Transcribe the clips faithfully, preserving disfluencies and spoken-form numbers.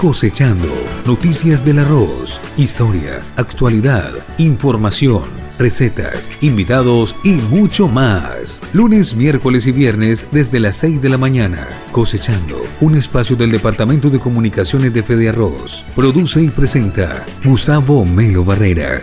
Cosechando, noticias del arroz, historia, actualidad, información, recetas, invitados y mucho más. Lunes, miércoles y viernes desde las seis de la mañana. Cosechando, un espacio del Departamento de Comunicaciones de Fede Arroz. Produce y presenta Gustavo Melo Barrera.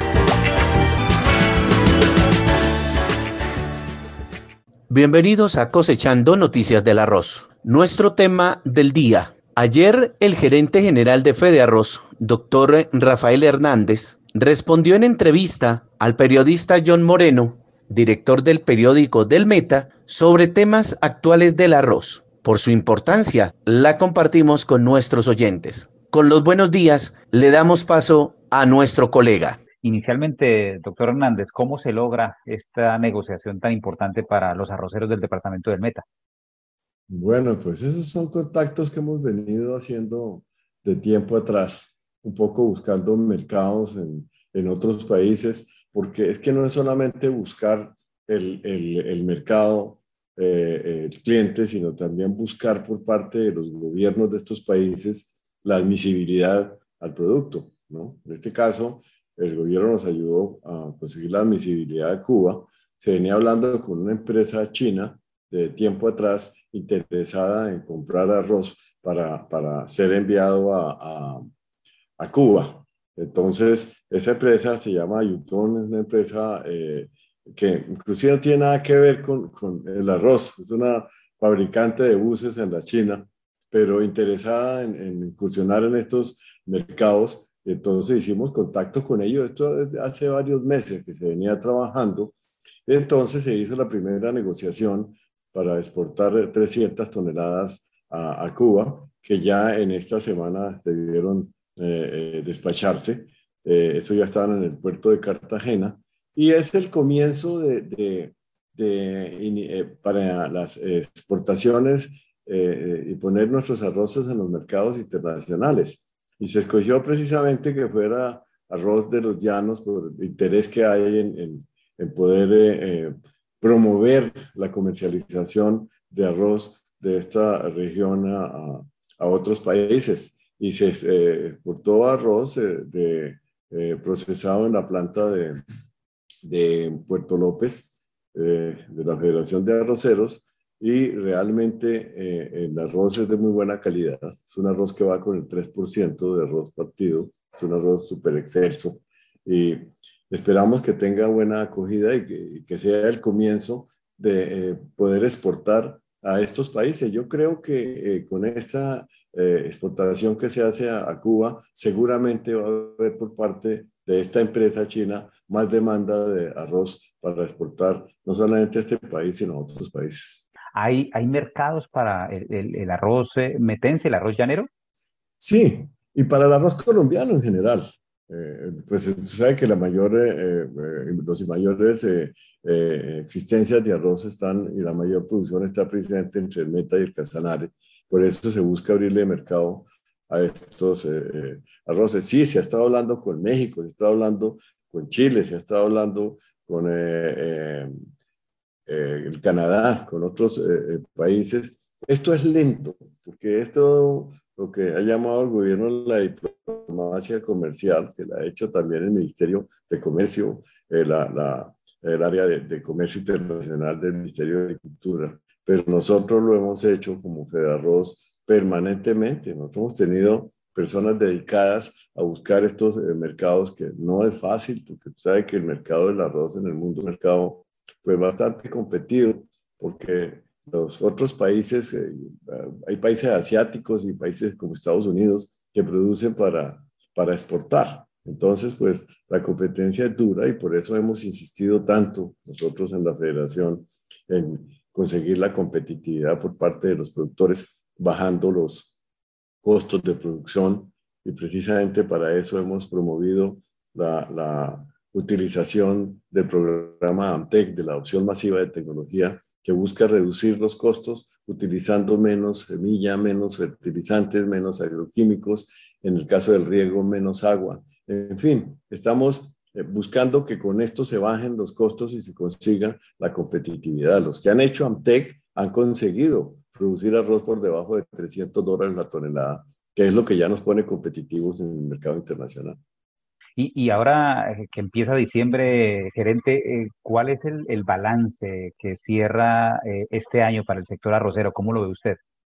Bienvenidos a Cosechando Noticias del Arroz. Nuestro tema del día. Ayer, el gerente general de Fede Arroz, doctor Rafael Hernández, respondió en entrevista al periodista John Moreno, director del periódico Del Meta, sobre temas actuales del arroz. Por su importancia, la compartimos con nuestros oyentes. Con los buenos días, le damos paso a nuestro colega. Inicialmente, doctor Hernández, ¿cómo se logra esta negociación tan importante para los arroceros del departamento del Meta? Bueno, pues esos son contactos que hemos venido haciendo de tiempo atrás, un poco buscando mercados en, en otros países, porque es que no es solamente buscar el, el, el mercado, eh, el cliente, sino también buscar por parte de los gobiernos de estos países la admisibilidad al producto, ¿no? En este caso, el gobierno nos ayudó a conseguir la admisibilidad de Cuba. Se venía hablando con una empresa china de tiempo atrás interesada en comprar arroz para, para ser enviado a, a, a Cuba. Entonces, esa empresa se llama Yutong, es una empresa eh, que inclusive no tiene nada que ver con, con el arroz, es una fabricante de buses en la China, pero interesada en, en incursionar en estos mercados. Entonces hicimos contacto con ellos, esto desde hace varios meses que se venía trabajando. Entonces se hizo la primera negociación para exportar trescientas toneladas a, a Cuba, que ya en esta semana debieron eh, eh, despacharse. Eh, eso ya estaban en el puerto de Cartagena. Y es el comienzo de, de, de, eh, para las exportaciones eh, y poner nuestros arroces en los mercados internacionales. Y se escogió precisamente que fuera arroz de los llanos por el interés que hay en, en, en poder eh, eh, promover la comercialización de arroz de esta región a, a, a otros países. Y se eh, exportó arroz eh, de, eh, procesado en la planta de, de Puerto López, eh, de la Federación de Arroceros, y realmente eh, el arroz es de muy buena calidad. Es un arroz que va con el tres por ciento de arroz partido, es un arroz súper excelso, y esperamos que tenga buena acogida y que, y que sea el comienzo de eh, poder exportar a estos países. Yo creo que eh, con esta eh, exportación que se hace a, a Cuba, seguramente va a haber por parte de esta empresa china más demanda de arroz para exportar no solamente a este país, sino a otros países. ¿Hay, hay mercados para el, el, el arroz eh, metense, el arroz llanero? Sí, y para el arroz colombiano en general. Eh, pues se sabe que la mayor, eh, eh, los mayores eh, eh, existencias de arroz están y la mayor producción está presente entre el Meta y el Casanare. Por eso se busca abrirle mercado a estos eh, eh, arroces. Sí, se ha estado hablando con México, se ha estado hablando con Chile, se ha estado hablando con eh, eh, eh, el Canadá, con otros eh, eh, países. Esto es lento, porque esto lo que ha llamado el gobierno la diplomacia comercial, que la ha hecho también el Ministerio de Comercio, eh, la, la, el área de, de comercio internacional del Ministerio de Agricultura. Pero nosotros lo hemos hecho como Fedarroz permanentemente. Nosotros hemos tenido personas dedicadas a buscar estos eh, mercados, que no es fácil, porque tú sabes que el mercado del arroz en el mundo es un mercado pues bastante competido, porque los otros países, eh, hay países asiáticos y países como Estados Unidos que producen para, para exportar. Entonces, pues la competencia es dura y por eso hemos insistido tanto nosotros en la federación en conseguir la competitividad por parte de los productores, bajando los costos de producción, y precisamente para eso hemos promovido la, la utilización del programa AMTEC, de la adopción masiva de tecnología, que busca reducir los costos utilizando menos semilla, menos fertilizantes, menos agroquímicos, en el caso del riego, menos agua. En fin, estamos buscando que con esto se bajen los costos y se consiga la competitividad. Los que han hecho AMTEC han conseguido producir arroz por debajo de trescientos dólares la tonelada. que es lo que ya nos pone competitivos en el mercado internacional. Y, y ahora que empieza diciembre, gerente, eh, ¿cuál es el, el balance que cierra eh, este año para el sector arrocero? ¿Cómo lo ve usted?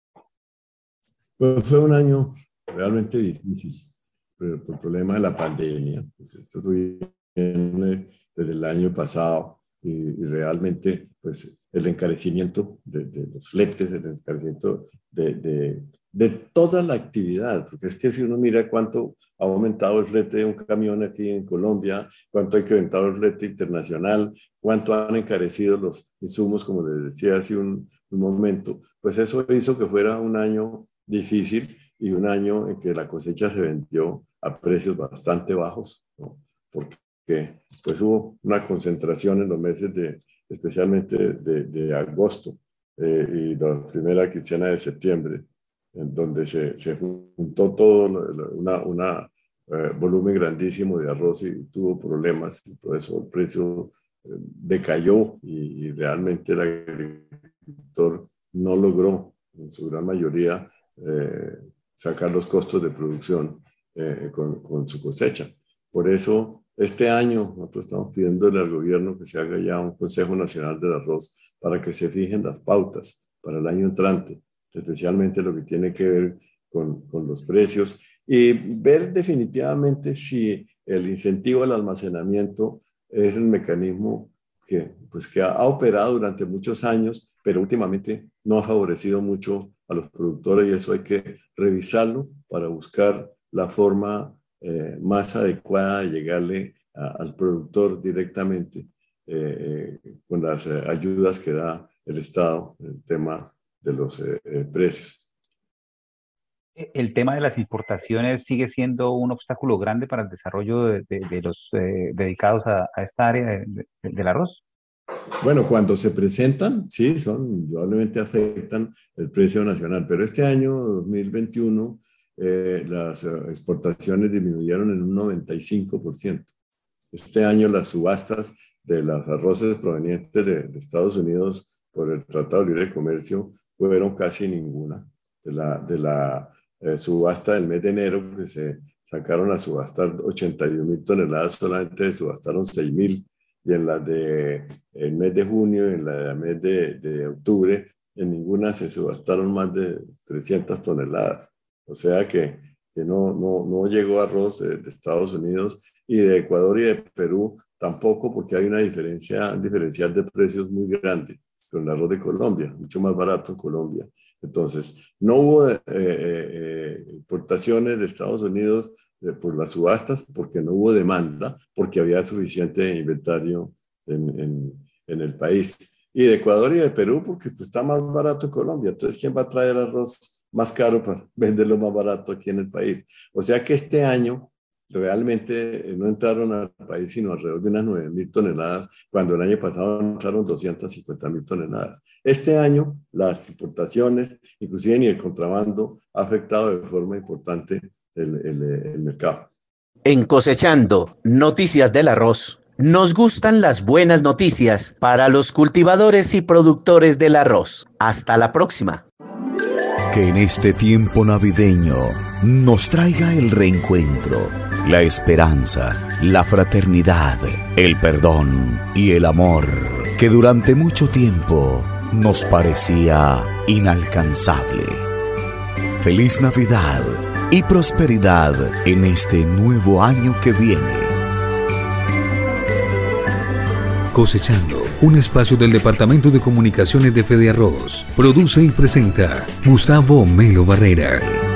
Pues fue un año realmente difícil, pero por el problema de la pandemia. Pues esto viene desde el año pasado y, y realmente pues, el encarecimiento de, de los fletes, el encarecimiento de, de, de toda la actividad, porque es que si uno mira cuánto ha aumentado el flete de un camión aquí en Colombia, cuánto ha incrementado el flete internacional, cuánto han encarecido los insumos, como les decía hace un, un momento, pues eso hizo que fuera un año difícil y un año en que la cosecha se vendió a precios bastante bajos, ¿no? Porque pues hubo una concentración en los meses de, especialmente de, de agosto eh, y la primera quincena de septiembre, en donde se, se juntó todo un una, eh, volumen grandísimo de arroz y tuvo problemas, y por eso el precio eh, decayó y, y realmente el agricultor no logró en su gran mayoría eh, sacar los costos de producción eh, con, con su cosecha. Por eso este año nosotros estamos pidiéndole al gobierno que se haga ya un Consejo Nacional del Arroz para que se fijen las pautas para el año entrante, especialmente lo que tiene que ver con, con los precios y ver definitivamente si el incentivo al almacenamiento es el mecanismo que, pues, que ha, ha operado durante muchos años, pero últimamente no ha favorecido mucho a los productores y eso hay que revisarlo para buscar la forma eh, más adecuada de llegarle a, al productor directamente eh, eh, con las eh, ayudas que da el Estado en el tema de los eh, eh, precios. ¿El tema de las importaciones sigue siendo un obstáculo grande para el desarrollo de, de, de los eh, dedicados a, a esta área de, de, del arroz? Bueno, cuando se presentan, sí, son, indudablemente afectan el precio nacional, pero este año dos mil veintiuno eh, las exportaciones disminuyeron en un noventa y cinco por ciento. Este año las subastas de los arroces provenientes de, de Estados Unidos por el Tratado de Libre Comercio fueron casi ninguna. De la, de la eh, subasta del mes de enero, que se sacaron a subastar ochenta y un mil toneladas, solamente subastaron seis mil. Y en la de el mes de junio y en la del mes de, de octubre, en ninguna se subastaron más de trescientas toneladas. O sea que, que no, no, no llegó arroz de, de Estados Unidos y de Ecuador y de Perú tampoco, porque hay una diferencia, un diferencial de precios muy grande con el arroz de Colombia, mucho más barato en Colombia. Entonces, no hubo eh, eh, importaciones de Estados Unidos eh, por las subastas porque no hubo demanda, porque había suficiente inventario en, en, en el país. Y de Ecuador y de Perú porque pues, está más barato en Colombia. Entonces, ¿quién va a traer arroz más caro para venderlo más barato aquí en el país? O sea que este año realmente no entraron al país sino alrededor de unas nueve mil toneladas, cuando el año pasado entraron doscientas cincuenta mil toneladas. Este año las importaciones, inclusive ni el contrabando, ha afectado de forma importante el, el, el mercado. En Cosechando, noticias del arroz. Nos gustan las buenas noticias para los cultivadores y productores del arroz. Hasta la próxima. Que en este tiempo navideño nos traiga el reencuentro, la esperanza, la fraternidad, el perdón y el amor que durante mucho tiempo nos parecía inalcanzable. Feliz Navidad y prosperidad en este nuevo año que viene. Cosechando, un espacio del Departamento de Comunicaciones de Fede Arroz. Produce y presenta Gustavo Melo Barrera.